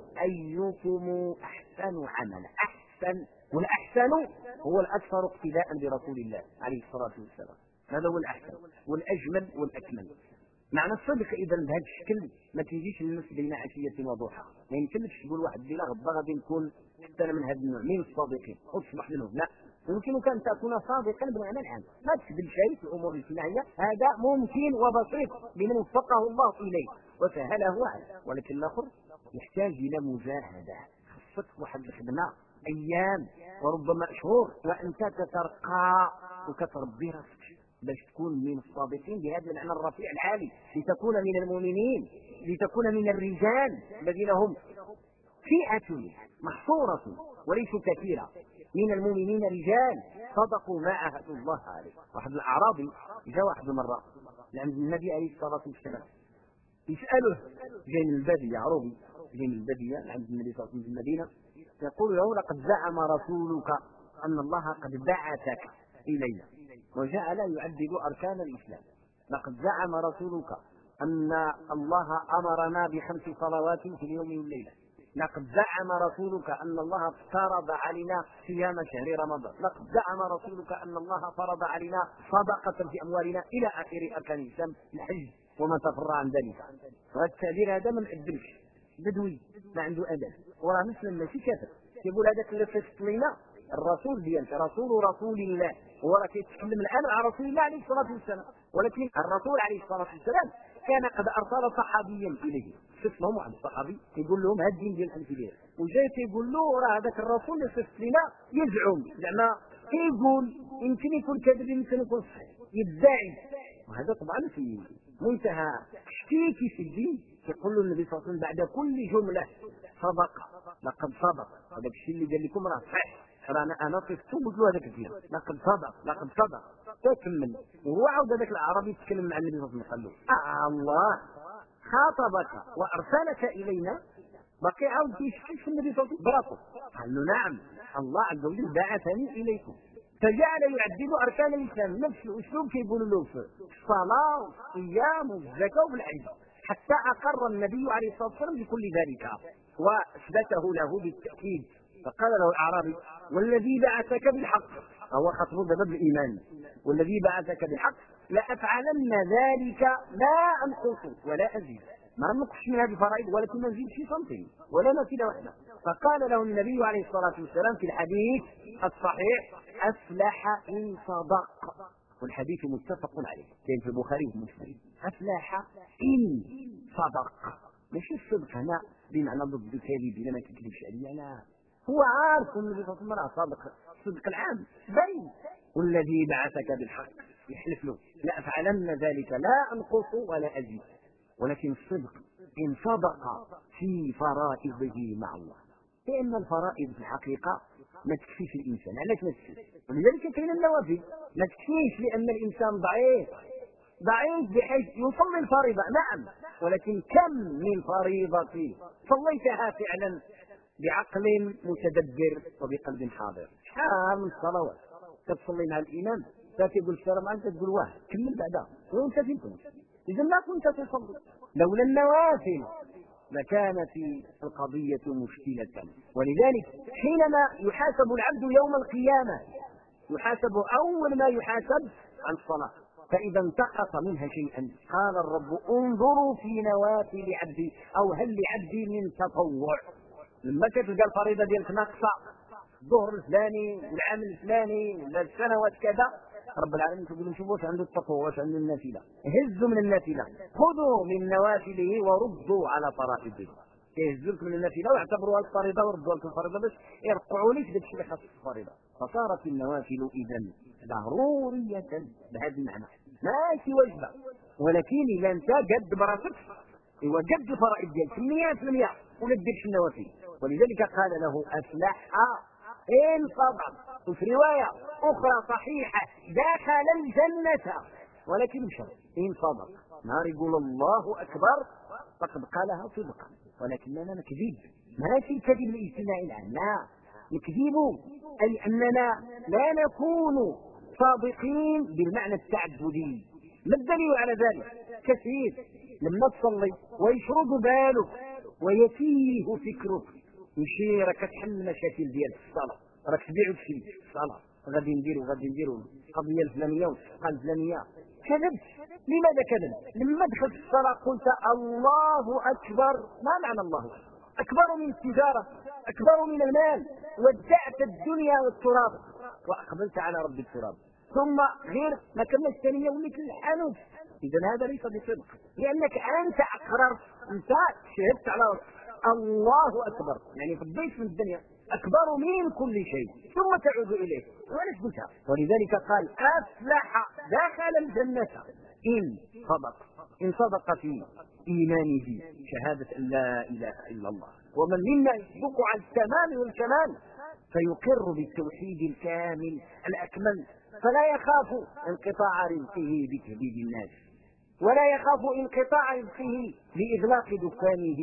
أيكم أحسن عملا أحسن والأحسن هو الأكثر اقتداء برسول الله عليه الصلاة والسلام هذا هو الأحسن والأجمل والأكمل معنى الصدق اذا بهذا الشكل ما تيجيش الناس بين عشيه وضحى ما يمكنش تقول واحد بلا غدا غادي نكون حتى من هذا النوع من الصادقين وتصبح منهم لا يمكنك ان تكون صادقا بالمعنى العام ما تكذب شيء في الامور الاجتماعيه هذا ممكن وبسيط لمن وفقه الله اليه وسهله عليه ولكن الاخر يحتاج الى مجاهده خصك واحد الخدمه ايام وربما اشهر وانت تترقى وكتربي راسك باش تكون من الصادقين بهذا المعنى الرفيع العالي لتكون من المؤمنين لتكون من الرجال الذين هم فئة محصورة وليسوا كثيرة من المؤمنين رجال صدقوا ما عاهدوا الله عليه واحد الأعرابي جاء واحد مرة عند النبي عليه الصلاة والسلام يسأله جاي من البادية عروبي جاي من البادية عند النبي صلى الله عليه وسلم في المدينة يقول له لقد زعم رسولك أن الله قد بعثك إلينا وجعل يعدد أركان الإسلام لقد زعم رسولك أن الله أمرنا ب5 صلوات في اليوم والليلة لقد زعم رسولك أن الله افترض علينا صيام شهر رمضان لقد زعم رسولك أن الله فرض علينا صدقة في أموالنا إلى آخر أركان الإسلام الحج وما تفرع عن ذلك وهذا التعبير هذا ما نقدمش بدوي ما عنده أدب وراه مسلم ماشي كافر يقول هذاك اللي فسط لنا الرسول ديالك رسول الله هو راه كيتكلم الان عن رسول الله عليه الصلاه والسلام ولكن الرسول عليه الصلاه والسلام كان قد ارسل صحابيا اليه اسمه واحد الصحابي يقول لهم هذا الدين ديال الانبياء وجاي تيقول له راه هذاك الرسول اللي فسط لنا يزعم زعما كيقول يمكن يكون كاذب يمكن يكون صحيح يدعي وهذا طبعا في منتهى التشكيك في الدين يقول له النبي صلى الله عليه وسلم بعد كل جمله صدق لقد صدق هذا الشيء اللي قال لكم راه صحيح انا صفته قلت له هذاك الكلام لقد صدق تكمل وهو عاود هذاك العربي يتكلم مع النبي صلى الله عليه وسلم قال له الله خاطبك وارسلك الينا بقي عاود يشكي في النبي صلى الله عليه وسلم براسه قال له نعم الله عز وجل بعثني اليكم فجعل يعدد اركان الاسلام نفس الاسلوب كيقولوا له في الصلاه والصيام والزكاه والحج حتى اقر النبي عليه الصلاه والسلام بكل ذلك واثبته له بالتاكيد فقال له الاعرابي والذي بعثك بالحق هو خطب باب الايمان والذي بعثك بالحق لافعلن ذلك لا انقص ولا ازيد ما نقصش من هذه الفرائض ولكن نزيد شي سنتين ولا نزيد واحده فقال له النبي عليه الصلاه والسلام في الحديث الصحيح افلح ان صدق والحديث متفق عليه كاين في البخاري ومسلم. أفلح إن صدق. ماشي الصدق هنا بمعنى ضد الكذب، إذا ما تكذبش عليا، لا، هو عارف النبي صلى الله عليه وسلم صادق الصدق العام بين، والذي بعثك بالحق يحلف له لأفعلن ذلك لا أنقص ولا أزيد. ولكن الصدق إن صدق في فرائضه مع الله، لأن الفرائض في الحقيقة ما تكفيش الإنسان. علاش ما تكفيش؟ ولذلك كاين النوافل ما تكفيش، لأن الإنسان ضعيف بحيث يصلي الفريضة، نعم، ولكن كم من فريضة صليتها فعلا بعقل متدبر وبقلب حاضر؟ شحال من الصلوات كتصلي مع الإمام تقول السلام عليكم، تقول واه كمل بعدها وانت فين كنت؟ إذا ما كنت تصلي. لولا النوافل لكانت القضية مشكلة. ولذلك حينما يحاسب العبد يوم القيامة يحاسب أول ما يحاسب عن الصلاة، فإذا انتقص منها شيئا قال الرب انظروا في نوافل عبدي، أو هل لعبدي من تطوع. لما تلقى الفريضة ديالك ناقصة الظهر الفلاني والعام الفلاني ولا السنوات كذا، رب العالمين تقول شوفوا واش عنده التطوع، واش عنده النافلة، هزوا من النافلة، خذوا من نوافله وردوا على فرائضه. يهزوا لك من النافلة واعتبروها الفريضة وردوا لك الفريضة باش يرقعوا لك داك الشيء اللي خاص الفريضة. فصارت النوافل إذا ضرورية بهذا المعنى، ماشي واجبة، ولكن إذا أنت قد براسك وقد الفرائض ديالك 100% ولا ديرش النوافل. ولذلك قال له أفلح إن صدق. وفي رواية أخرى صحيحة دخل الجنة، ولكن بشرط إن صدق. نهار يقول الله أكبر فقد قالها صدقا، ولكننا نكذب، ماشي الكذب الاجتماعي العام، لا، نكذب أي أننا لا نكون صادقين بالمعنى التعبدي. ما الدليل على ذلك؟ كثير لما تصلي ويشرد بالك ويتيه فكرك، يمشي راك تحل المشاكل ديال الصلاه، راك تبيع وتشري في الصلاه، غادي نديروا القضيه الفلانيه والصفقه الفلانيه. كذبت. لماذا كذب؟ لما دخلت في الصلاه قلت الله اكبر. ما معنى الله اكبر؟ من التجاره، اكبر من المال، ودعت الدنيا والتراب واقبلت على رب التراب، ثم غير ما كملت الثانيه وليت الحانوت. اذا هذا ليس بصدق، لانك انت اقررت، انت شهدت على الله اكبر، يعني فضيت من الدنيا اكبر من كل شيء ثم تعود اليه، ولا قلتها. ولذلك قال افلح دخل الجنه ان صدق. ان صدق في ايمانه شهاده ان لا اله الا الله. ومن منا يصدق على التمام والكمال فيقر بالتوحيد الكامل الاكمل، فلا يخاف انقطاع رزقه بتهديد الناس، ولا يخاف انقطاع رزقه باغلاق دكانه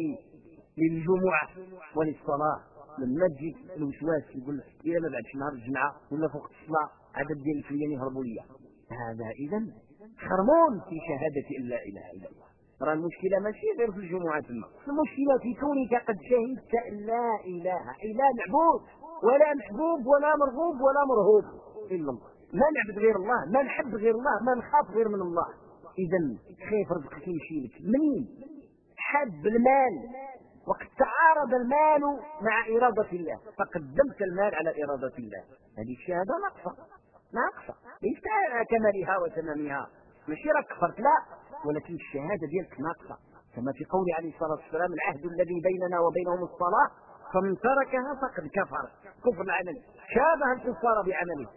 للجمعه وللصلاه. لما تجي الوسواس يقول الى ما بعدش نهار الجمعه ولا فوق الصلاه عدد ديال الفلاني يهربوا ليا، هذا اذا خرمون في شهاده ان لا اله الا الله. راه المشكله ماشي غير في الجمعه، المشكله في كونك قد شهدت ان لا اله الا معبود ولا محبوب ولا مرغوب ولا مرهوب الا الله، ما نعبد غير الله، ما نحب غير الله، ما نخاف غير من الله. اذا خايف رزقك يمشي لك منين؟ حب المال، وقد تعارض المال مع إرادة الله فقدمت المال على إرادة الله، هذه الشهادة ناقصة ليس كمالها وتمامها، ماشي راك كفرت، لا، ولكن الشهادة ديالك ناقصة. كما في قول عليه الصلاة والسلام العهد الذي بيننا وبينهم الصلاة فمن تركها فقد كفر كفر العمل، شابه الكفار بعمله،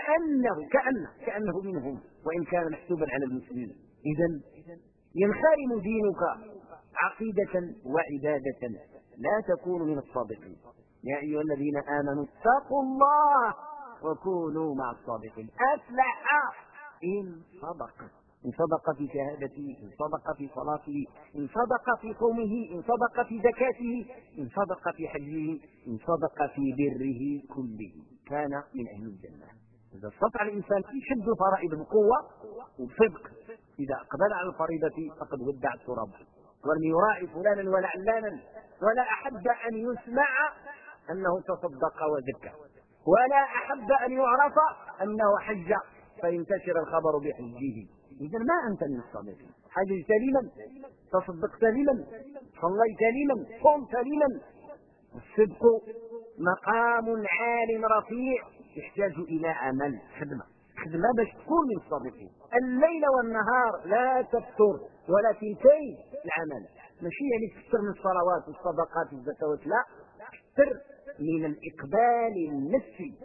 كأنه منهم وإن كان محسوبا على المسلمين. إذن ينخرم دينك عقيدة وعبادة، لا تكون من الصادقين. يا أيها الذين آمنوا اتقوا الله وكونوا مع الصادقين. أفلح إن صدق، إن صدق في شهادته، إن صدق في صلاته، إن صدق في صومه، إن صدق في زكاته، إن صدق في حجه، إن صدق في بره كله كان من أهل الجنة. إذا استطاع الإنسان يشد الفرائض بقوة وبصدق، إذا أقبل على الفريضة فقد ودع التراب، ولم يراعي فلانا ولا علانا، ولا أحب أن يسمع أنه تصدق وزكى، ولا أحب أن يعرف أنه حج فينتشر الخبر بحجه. إذا ما أنت من الصادقين. حج سليما، تصدق سليما، صليت سليما، صمت سليما. الصدق مقام عال رفيع يحتاج إلى عمل، خدمه باش تكون من الصادقين. الليل والنهار لا تفتر، ولكن كي العمل ماشي يعني تكثر من الصلوات والصدقات والزكوات، لا، تكثر من الإقبال النفسي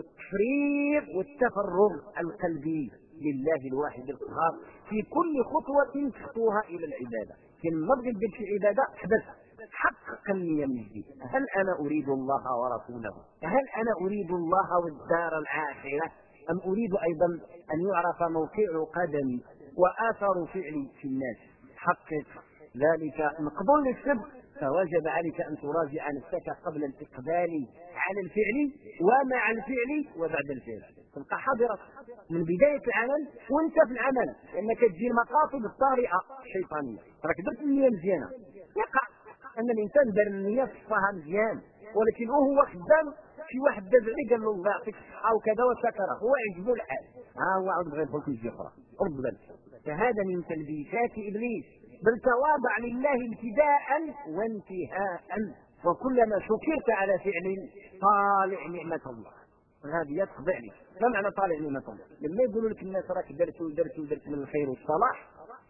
والتفريغ والتفرغ القلبي لله الواحد القهار في كل خطوة تخطوها إلى العبادة. لما بغيت دير شي عبادة حبس، حقق النية من جديد. هل أنا أريد الله ورسوله؟ هل أنا أريد الله والدار الآخرة؟ أم أريد أيضا أن يعرف موقع قدمي وآثر فعلي في الناس؟ حقق ذلك مقبول للصدق، فوجب عليك أن تراجع نفسك قبل الإقبال على الفعل ومع الفعل وبعد الفعل. تبقى حاضرة من بداية العمل وانت في العمل، لأنك تجي المقاصد الطارئة الشيطانية. راك درت النية مزيانة، يقع أن الإنسان دار النية صفها مزيان، ولكن وهو خدام شي واحد داز عليه قال له الله يعطيك الصحة وكذا وسكره، هو عجبه الحال، هو عاود بغى يدخل في شي أخرى، رد بالك. فهذا من تلبيسات إبليس، بل تواضع لله ابتداء وانتهاء، وكلما شكرت على فعل طالع نعمة الله، وهذه يتخضع لك. ما معنى طالع نعمة الله؟ لما يقولوا لك الناس راك درت ودرت ودرت من الخير والصلاح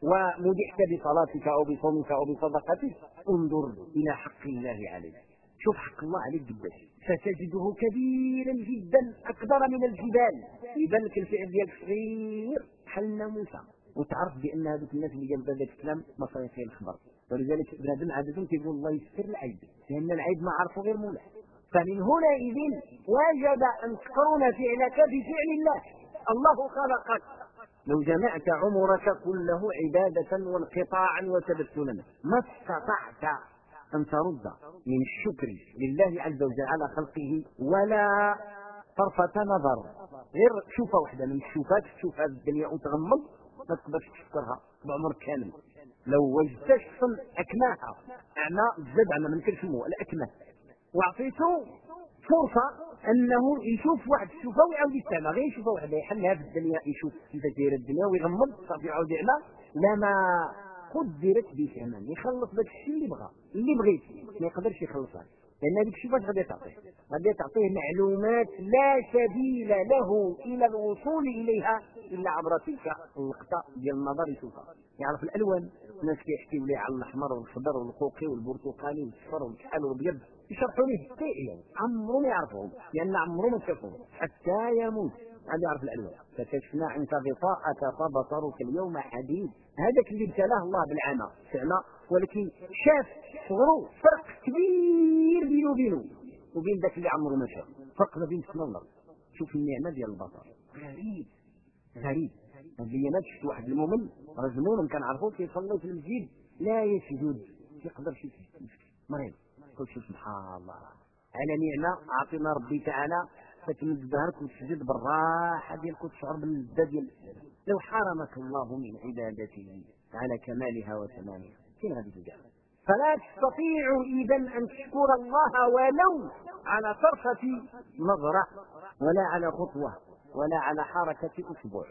ومدحت بصلاتك أو بصومك أو بصدقتك، انظر إلى حق الله عليك، شوف حق الله عليك قداش، فتجده كبيرا جدا أكبر من الجبال. يبان لك الفعل ديالك صغير بحال الناموسة، وتعرف بان هذوك الناس اللي قالوا هذاك الكلام ما صايفين الخبر. ولذلك بنادم عاده كيقول الله يستر العيب، لان العيب ما عرفوا غير مولاه. فمن هنا اذن وجب ان تقرن فعلك بفعل الله. الله خلقك، لو جمعت عمرك كله عباده وانقطاعا وتبتلا ما استطعت ان ترد من الشكر لله عز وجل على خلقه ولا طرفه نظر، غير شوفه واحده من الشوفات تشوف هذه الدنيا وتغمض ما تقدرش تشكرها بعمر كامل. لو وجدت شخصا اكماها، اعمى الزاد عما ما نكلموا الاكمه، واعطيته فرصه انه يشوف واحد الشوفه ويعاود يستعمى، غير يشوف واحد يحلها في الدنيا، يشوف كيف دايره الدنيا ويغمض صافي يعاود يعمى. لما قدرت بثمن يخلص داك الشيء اللي بغى اللي بغيت، ما يقدرش يخلصها، لان هذيك الشيء فاش غادي تعطيه؟ غادي تعطيه معلومات لا سبيل له الى الوصول اليها الا عبر تلك اللقطه ديال النظر. يشوفها، يعرف الالوان، الناس كيحكيوا ليه على الاحمر والخضر والخوخي والبرتقالي والصفر والكحل والابيض، يشرحوا ليه حقيقيا عمرو ما يعرفهم، لان عمرو ما شافهم حتى يموت غادي يعرف الالوان. فكشفنا عنك غطاءك فبصرك اليوم حديد. هذاك اللي ابتلاه الله بالعمى سمع، ولكن شاف صغرو فرق كبير بينه وبين ذاك اللي عمره ما شاف، فرق ما بين السماء والارض. شوف النعمه ديال البصر، غريب. هذه ما شفت واحد المؤمن رجل مؤمن كنعرفوه كيصلي في المسجد لا يسجد، يقدر شي مريض. قلت سبحان الله على نعمه اعطينا ربي تعالى فتمد ظهرك وتسجد بالراحه ديالك وتشعر باللذه ديال السجود. لو حرمك الله من عبادته على كمالها وتمامها فين غادي تلقى؟ فلا تستطيع اذا ان تشكر الله ولو على طرفه نظره، ولا على خطوه، ولا على حركه اسبوع.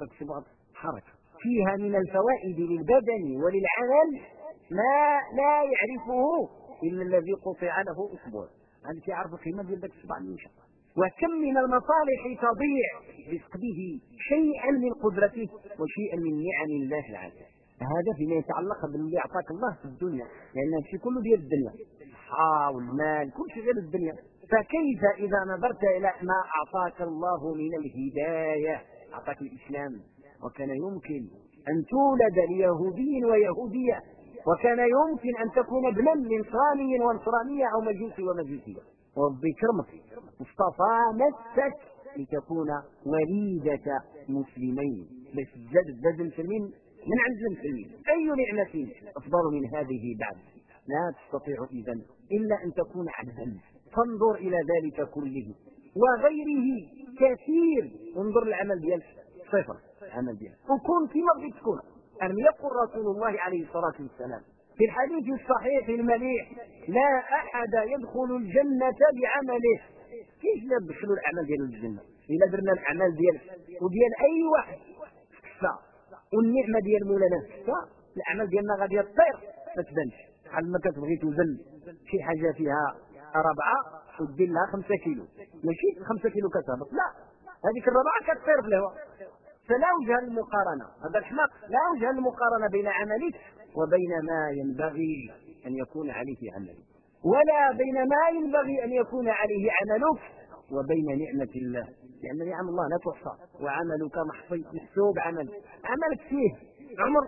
حركه فيها من الفوائد للبدن وللعمل ما لا يعرفه الا الذي قطع له اسبوع. هل تعرف قيمه ديال ذاك الصباع ان شاء الله؟ وكم من المصالح تضيع بفقده شيئا من قدرته وشيئا من نعم الله العالية. هذا فيما يتعلق باللي اعطاك الله في الدنيا، لان الشيء كله ديال الدنيا، الصحه والمال كل شيء غير الدنيا. فكيف اذا نظرت الى ما اعطاك الله من الهدايه؟ اعطاك الاسلام، وكان يمكن ان تولد ليهودي ويهوديه، وكان يمكن ان تكون ابنا لنصراني ونصرانيه او مجوسي ومجوسيه، وربي كرمك اصطفى نفسك لتكون وليدة مسلمين، بس زاد المسلمين من عند المسلمين. أي نعمة أفضل من هذه بعد؟ لا تستطيع إذن إلا أن تكون عبدا. فانظر إلى ذلك كله وغيره كثير. انظر العمل ديالك صفر، العمل ديالك وكن كما بغيت تكون. أن يقول رسول الله عليه الصلاة والسلام في الحديث الصحيح المليح: لا أحد يدخل الجنة بعمله. كيف ندخلوا الأعمال ديال الجنة؟ إلا درنا الأعمال ديالك وديال أي واحد كفا، والنعمة ديال مولانا كفا، الأعمال ديالنا غادي تطير ما تبانش. بحال ما كتبغي توزن شي حاجة فيها 4 ودير لها 5 كيلو، ماشي 5 كيلو كتهبط، لا، هذيك 4 كتطير في الهواء. فلا وجه المقارنة، هذا الحماق لا وجه المقارنة بين عملك وبين ما ينبغي أن يكون عليه عملك، ولا بين ما ينبغي أن يكون عليه عملك وبين نعمة الله، لأن نعم الله لا تحصى، وعملك محصي محسوب. عملك فيه عمر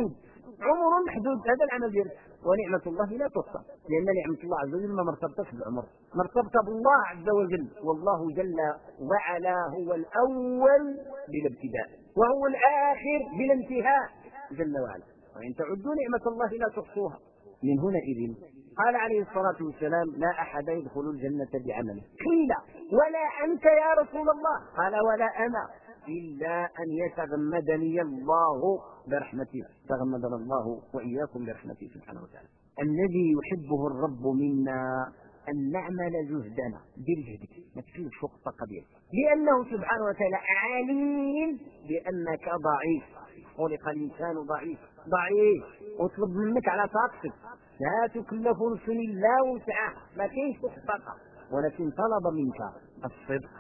محدود، هذا العمل ديالك، ونعمة الله لا تحصى، لأن نعمة الله عز وجل ما مرتبطة بالعمر، مرتبطة بالله عز وجل، والله جل وعلا هو الأول بلا ابتداء وهو الآخر بلا انتهاء جل وعلا، وإن تعدوا نعمة الله لا تحصوها. من هنا إذن قال عليه الصلاة والسلام: لا أحد يدخل الجنة بعمله. قيل: ولا أنت يا رسول الله؟ قال: ولا أنا، إلا أن يتغمدني الله برحمته، تغمدنا الله وإياكم برحمته سبحانه وتعالى. الذي يحبه الرب منا أن نعمل جهدنا، دير جهدك، ما تكلفش فوق الطاقة ديالك، لأنه سبحانه وتعالى عليم بأنك ضعيف، خلق الإنسان ضعيف، وطلب منك على طاقتك، لا تكلف نفس إلا وسعها، ما كاينش فوق الطاقة، ولكن طلب منك الصدق.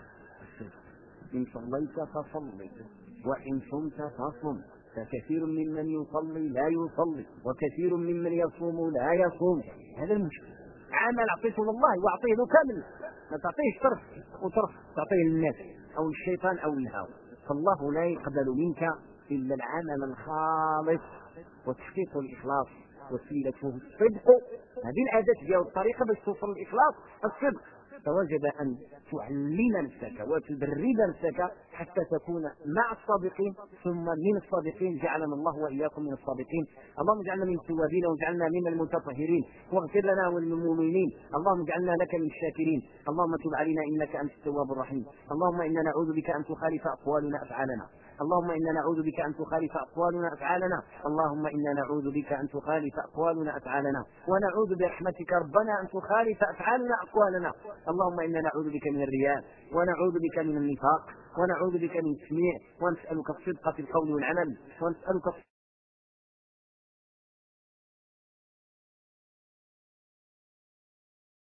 إن صليت فصلي، وإن صمت فصم، فكثير ممن يصلي لا يصلي، وكثير ممن يصوم لا يصوم. هذا المشكل. عمل أعطيته لله وأعطيه له كامل، ما تعطيه طرف وطرف، تعطيه للناس أو الشيطان أو الهوى. فالله لا يقبل منك إلا العمل الخالص، وتحقيق الإخلاص وسيلته الصدق. هذه العادات ديال الطريقة باش توصل للإخلاص الصدق. فوجب أن تعلم نفسك وتدرب نفسك حتى تكون مع الصادقين ثم من الصادقين. جعلنا الله وإياكم من الصادقين. اللهم اجعلنا من التوابين واجعلنا من المتطهرين، واغفر لنا وللمؤمنين. اللهم اجعلنا لك من الشاكرين. اللهم تب علينا إنك أنت التواب الرحيم. اللهم إنا نعوذ بك أن تخالف أقوالنا أفعالنا. اللهم إنا نعوذ بك أن تخالف أقوالنا أفعالنا. اللهم إنا نعوذ بك أن تخالف أقوالنا أفعالنا، ونعوذ برحمتك ربنا أن تخالف أفعالنا أقوالنا. اللهم إنا نعوذ بك من الرياء، ونعوذ بك من النفاق، ونعوذ بك من التسميع، ونسألك الصدق في القول والعمل، ونسألك